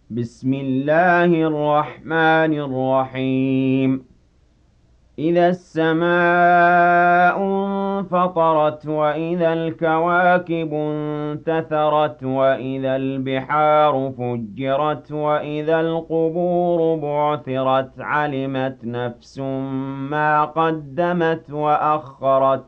بسم الله الرحمن الرحيم. إذا السماء انفطرت وإذا الكواكب انتثرت وإذا البحار فجرت وإذا القبور بعثرت علمت نفس ما قدمت وأخرت.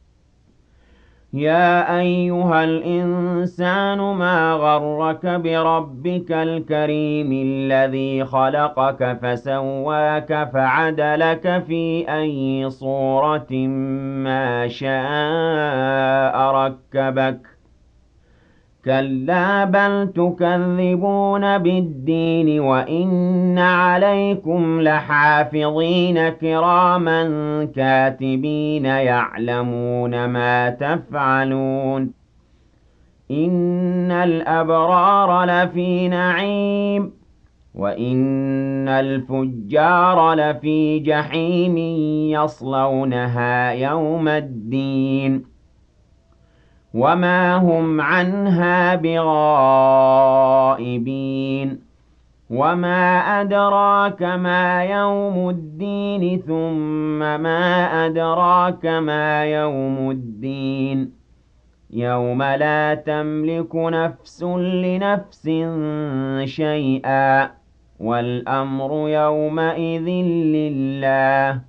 يا أيها الإنسان ما غرك بربك الكريم الذي خلقك فسواك فعدلك في أي صورة ما شاء ركبك. كلا بل تكذبون بالدين وإن عليكم لحافظين كراما كاتبين يعلمون ما تفعلون. إن الأبرار لفي نعيم وإن الفجار لفي جحيم يصلونها يوم الدين وما هم عنها بغائبين. وما أدراك ما يوم الدين ثم ما أدراك ما يوم الدين. يوم لا تملك نفس لنفس شيئا والأمر يومئذ لله.